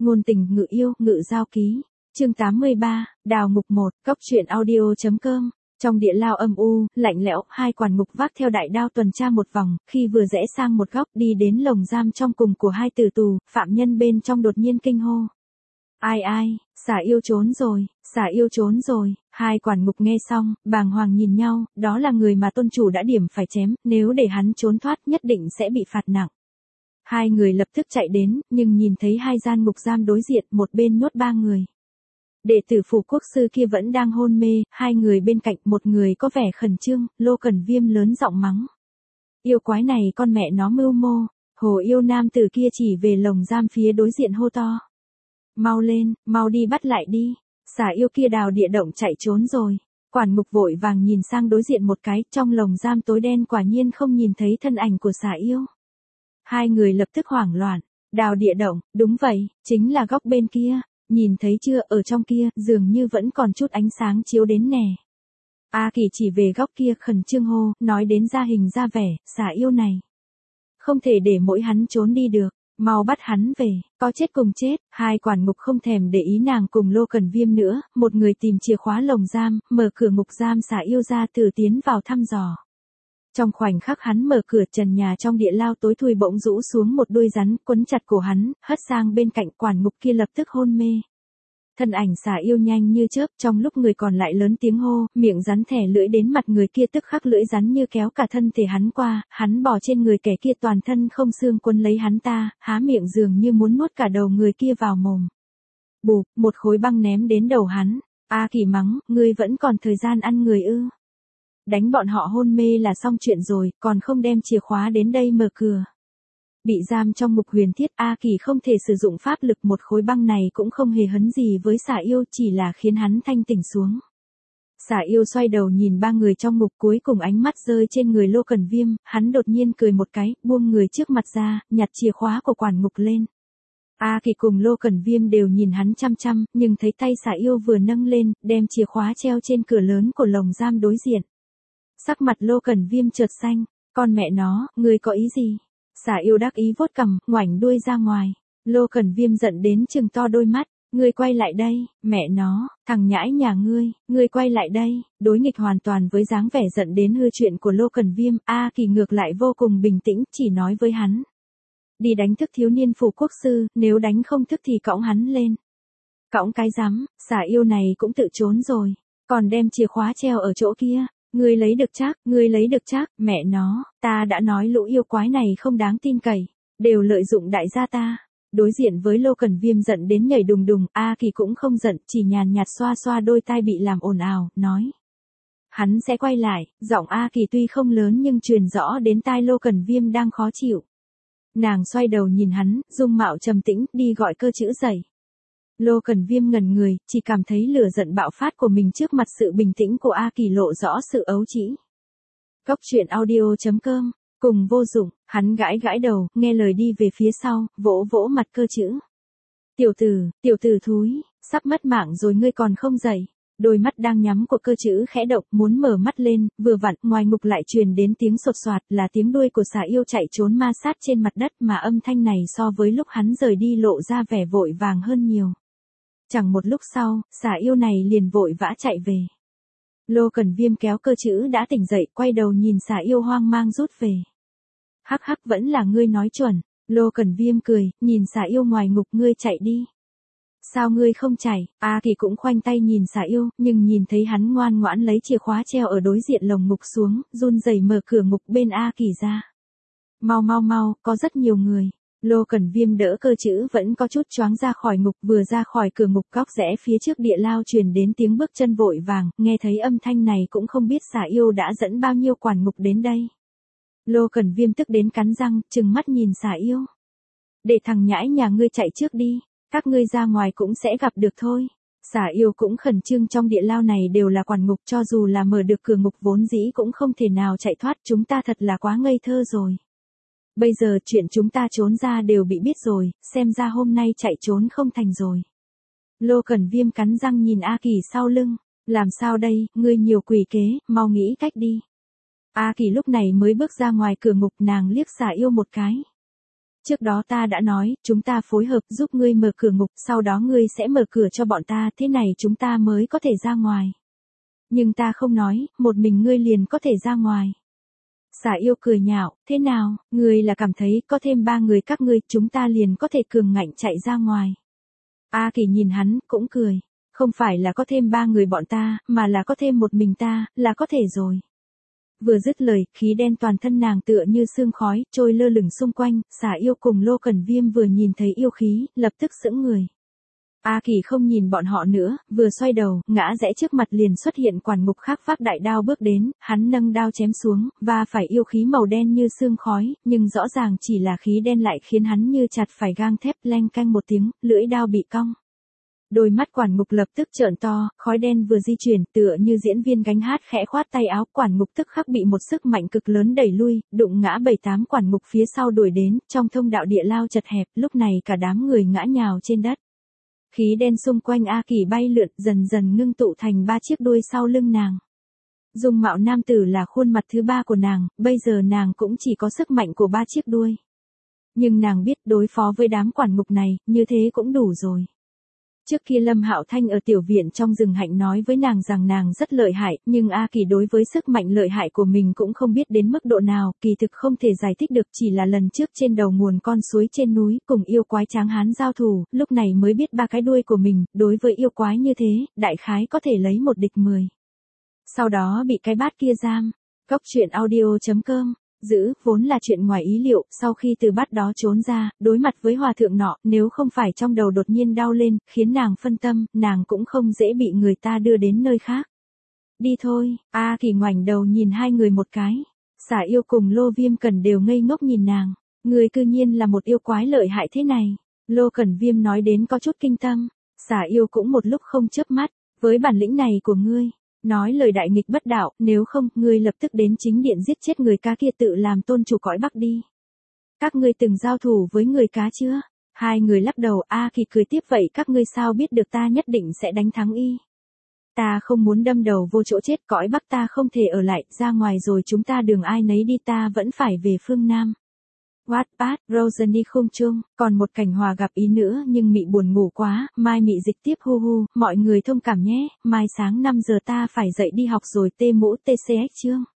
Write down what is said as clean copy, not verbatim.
Ngôn tình ngự yêu, ngự giao ký. Chương 83, Đào ngục 1, Cốc truyện audio.com. Trong địa lao âm u, lạnh lẽo, hai quản ngục vác theo đại đao tuần tra một vòng, khi vừa rẽ sang một góc đi đến lồng giam trong cùng của hai tử tù, phạm nhân bên trong đột nhiên kinh hô. Ai, xả yêu trốn rồi, xả yêu trốn rồi. Hai quản ngục nghe xong, bàng hoàng nhìn nhau, đó là người mà tôn chủ đã điểm phải chém, nếu để hắn trốn thoát nhất định sẽ bị phạt nặng. Hai người lập tức chạy đến, nhưng nhìn thấy hai gian ngục giam đối diện, một bên nhốt ba người. Đệ tử Phủ Quốc sư kia vẫn đang hôn mê, hai người bên cạnh, một người có vẻ khẩn trương, Lô Cẩn Viêm lớn giọng mắng. Yêu quái này con mẹ nó mưu mô. Hồ yêu nam tử kia chỉ về lồng giam phía đối diện hô to. Mau lên, mau đi bắt lại đi. Xả yêu kia đào địa động chạy trốn rồi. Quản ngục vội vàng nhìn sang đối diện một cái, trong lồng giam tối đen quả nhiên không nhìn thấy thân ảnh của xả yêu. Hai người lập tức hoảng loạn. Đào địa động, đúng vậy, chính là góc bên kia. Nhìn thấy chưa, ở trong kia, dường như vẫn còn chút ánh sáng chiếu đến nè. A Kỳ chỉ về góc kia khẩn trương hô, nói đến ra hình ra vẻ, xả yêu này. Không thể để mỗi hắn trốn đi được, mau bắt hắn về, có chết cùng chết. Hai quản ngục không thèm để ý nàng cùng Lô Cẩn Viêm nữa, một người tìm chìa khóa lồng giam, mở cửa ngục giam xả yêu ra từ tiến vào thăm dò. Trong khoảnh khắc hắn mở cửa, trần nhà trong địa lao tối thui bỗng rũ xuống một đuôi rắn, quấn chặt cổ hắn, hất sang bên cạnh. Quản ngục kia lập tức hôn mê. Thân ảnh xả yêu nhanh như chớp, trong lúc người còn lại lớn tiếng hô, miệng rắn thẻ lưỡi đến mặt người kia, tức khắc lưỡi rắn như kéo cả thân thể hắn qua, hắn bò trên người kẻ kia, toàn thân không xương quấn lấy hắn ta, há miệng dường như muốn nuốt cả đầu người kia vào mồm. Bụp, một khối băng ném đến đầu hắn. A Kỳ mắng, ngươi vẫn còn thời gian ăn người ư? Đánh bọn họ hôn mê là xong chuyện rồi, còn không đem chìa khóa đến đây mở cửa. Bị giam trong ngục huyền thiết, A Kỳ không thể sử dụng pháp lực, một khối băng này cũng không hề hấn gì với xả yêu, chỉ là khiến hắn thanh tỉnh xuống. Xả yêu xoay đầu nhìn ba người trong ngục, cuối cùng ánh mắt rơi trên người Lô Cẩn Viêm, hắn đột nhiên cười một cái, buông người trước mặt ra, nhặt chìa khóa của quản ngục lên. A Kỳ cùng Lô Cẩn Viêm đều nhìn hắn chăm chăm, nhưng thấy tay xả yêu vừa nâng lên, đem chìa khóa treo trên cửa lớn của lồng giam đối diện. Sắc mặt Lô Cẩn Viêm chợt xanh, con mẹ nó, ngươi có ý gì? Xả yêu đắc ý vuốt cằm, ngoảnh đuôi ra ngoài. Lô Cẩn Viêm giận đến trừng to đôi mắt, ngươi quay lại đây, mẹ nó, thằng nhãi nhà ngươi quay lại đây. Đối nghịch hoàn toàn với dáng vẻ giận đến hư chuyện của Lô Cẩn Viêm, A Kỳ ngược lại vô cùng bình tĩnh, chỉ nói với hắn. Đi đánh thức thiếu niên Phủ Quốc sư, nếu đánh không thức thì cõng hắn lên. Cõng cái rắm, xả yêu này cũng tự trốn rồi, còn đem chìa khóa treo ở chỗ kia. Ngươi lấy được chắc, mẹ nó, ta đã nói lũ yêu quái này không đáng tin cậy, đều lợi dụng đại gia ta. Đối diện với Lô Cẩn Viêm giận đến nhảy đùng đùng, A Kỳ cũng không giận, chỉ nhàn nhạt xoa xoa đôi tai bị làm ồn ào, nói. Hắn sẽ quay lại, giọng A Kỳ tuy không lớn nhưng truyền rõ đến tai Lô Cẩn Viêm đang khó chịu. Nàng xoay đầu nhìn hắn, dung mạo trầm tĩnh, đi gọi cơ chữ dậy. Lô Cẩn Viêm ngẩn người, chỉ cảm thấy lửa giận bạo phát của mình trước mặt sự bình tĩnh của A Kỳ lộ rõ sự ấu trĩ. Cốc truyện audio.com, cùng vô dụng, hắn gãi đầu, nghe lời đi về phía sau, vỗ vỗ mặt cơ chữ. Tiểu tử thúi, sắp mất mạng rồi ngươi còn không dậy. Đôi mắt đang nhắm của cơ chữ khẽ động, muốn mở mắt lên, vừa vặn, ngoài ngục lại truyền đến tiếng sột soạt, là tiếng đuôi của xả yêu chạy trốn ma sát trên mặt đất, mà âm thanh này so với lúc hắn rời đi lộ ra vẻ vội vàng hơn nhiều. Chẳng một lúc sau, xả yêu này liền vội vã chạy về. Lô Cẩn Viêm kéo cơ chữ đã tỉnh dậy, quay đầu nhìn xả yêu hoang mang rút về. Hắc vẫn là ngươi nói chuẩn. Lô Cẩn Viêm cười, nhìn xả yêu ngoài ngục, ngươi chạy đi. Sao ngươi không chạy? A Kỳ cũng khoanh tay nhìn xả yêu, nhưng nhìn thấy hắn ngoan ngoãn lấy chìa khóa treo ở đối diện lồng ngục xuống, run rẩy mở cửa ngục bên A Kỳ ra. Mau, có rất nhiều người. Lô Cẩn Viêm đỡ cơ chữ vẫn có chút choáng ra khỏi ngục, vừa ra khỏi cửa ngục góc rẽ phía trước địa lao truyền đến tiếng bước chân vội vàng, nghe thấy âm thanh này cũng không biết xả yêu đã dẫn bao nhiêu quản ngục đến đây. Lô Cẩn Viêm tức đến cắn răng, trừng mắt nhìn xả yêu. Để thằng nhãi nhà ngươi chạy trước đi, các ngươi ra ngoài cũng sẽ gặp được thôi. Xả yêu cũng khẩn trương, trong địa lao này đều là quản ngục, cho dù là mở được cửa ngục vốn dĩ cũng không thể nào chạy thoát, chúng ta thật là quá ngây thơ rồi. Bây giờ chuyện chúng ta trốn ra đều bị biết rồi, xem ra hôm nay chạy trốn không thành rồi. Lô Cẩn Viêm cắn răng nhìn A Kỳ sau lưng, làm sao đây, ngươi nhiều quỷ kế, mau nghĩ cách đi. A Kỳ lúc này mới bước ra ngoài cửa ngục, nàng liếc xả yêu một cái. Trước đó ta đã nói, chúng ta phối hợp giúp ngươi mở cửa ngục, sau đó ngươi sẽ mở cửa cho bọn ta, thế này chúng ta mới có thể ra ngoài. Nhưng ta không nói, một mình ngươi liền có thể ra ngoài. Xà yêu cười nhạo, thế nào, ngươi là cảm thấy có thêm 3 người các ngươi, chúng ta liền có thể cường ngạnh chạy ra ngoài. A Kỳ nhìn hắn, cũng cười. Không phải là có thêm 3 người bọn ta, mà là có thêm một mình ta, là có thể rồi. Vừa dứt lời, khí đen toàn thân nàng tựa như sương khói, trôi lơ lửng xung quanh, Xà yêu cùng Lô Cẩn Viêm vừa nhìn thấy yêu khí, lập tức sững người. A Kỳ không nhìn bọn họ nữa, vừa xoay đầu, ngã rẽ trước mặt liền xuất hiện quản ngục khác vác đại đao bước đến, hắn nâng đao chém xuống, và phải yêu khí màu đen như sương khói, nhưng rõ ràng chỉ là khí đen lại khiến hắn như chặt phải gang thép, leng canh một tiếng, lưỡi đao bị cong. Đôi mắt quản ngục lập tức trợn to, khói đen vừa di chuyển, tựa như diễn viên gánh hát khẽ khoát tay áo, quản ngục tức khắc bị một sức mạnh cực lớn đẩy lui, đụng ngã 7-8 quản ngục phía sau đuổi đến, trong thông đạo địa lao chật hẹp, lúc này cả đám người ngã nhào trên đất. Khí đen xung quanh A Kỳ bay lượn, dần dần ngưng tụ thành 3 chiếc đuôi sau lưng nàng. Dung mạo nam tử là khuôn mặt thứ 3 của nàng, bây giờ nàng cũng chỉ có sức mạnh của 3 chiếc đuôi. Nhưng nàng biết đối phó với đám quản ngục này, như thế cũng đủ rồi. Trước kia Lâm Hạo Thanh ở tiểu viện trong rừng hạnh nói với nàng rằng nàng rất lợi hại, nhưng A Kỳ đối với sức mạnh lợi hại của mình cũng không biết đến mức độ nào, kỳ thực không thể giải thích được, chỉ là lần trước trên đầu nguồn con suối trên núi, cùng yêu quái Tráng Hán giao thủ, lúc này mới biết 3 cái đuôi của mình, đối với yêu quái như thế, đại khái có thể lấy 1 địch 10. Sau đó bị cái bát kia giam. Cốc truyện audio.com Giữ, vốn là chuyện ngoài ý liệu, sau khi từ bát đó trốn ra, đối mặt với hòa thượng nọ, nếu không phải trong đầu đột nhiên đau lên, khiến nàng phân tâm, nàng cũng không dễ bị người ta đưa đến nơi khác. Đi thôi, A Kỳ ngoảnh đầu nhìn 2 người một cái. Xà yêu cùng Lô Viêm Cẩn đều ngây ngốc nhìn nàng. Người cư nhiên là một yêu quái lợi hại thế này. Lô Cẩn Viêm nói đến có chút kinh tâm. Xà yêu cũng một lúc không chớp mắt, với bản lĩnh này của ngươi. Nói lời đại nghịch bất đạo, nếu không, ngươi lập tức đến chính điện giết chết người cá kia tự làm tôn chủ cõi Bắc đi. Các ngươi từng giao thủ với người cá chưa? 2 người lắc đầu, A Kỳ cười tiếp, vậy các ngươi sao biết được ta nhất định sẽ đánh thắng y? Ta không muốn đâm đầu vô chỗ chết, cõi Bắc ta không thể ở lại, ra ngoài rồi chúng ta đường ai nấy đi, ta vẫn phải về phương Nam. Wattpad, Rosalie Khung Chung, còn một cảnh hòa gặp ý nữa nhưng mị buồn ngủ quá, mai mị dịch tiếp hu hu, mọi người thông cảm nhé, mai sáng 5 giờ ta phải dậy đi học rồi, tê mũ TCX chương.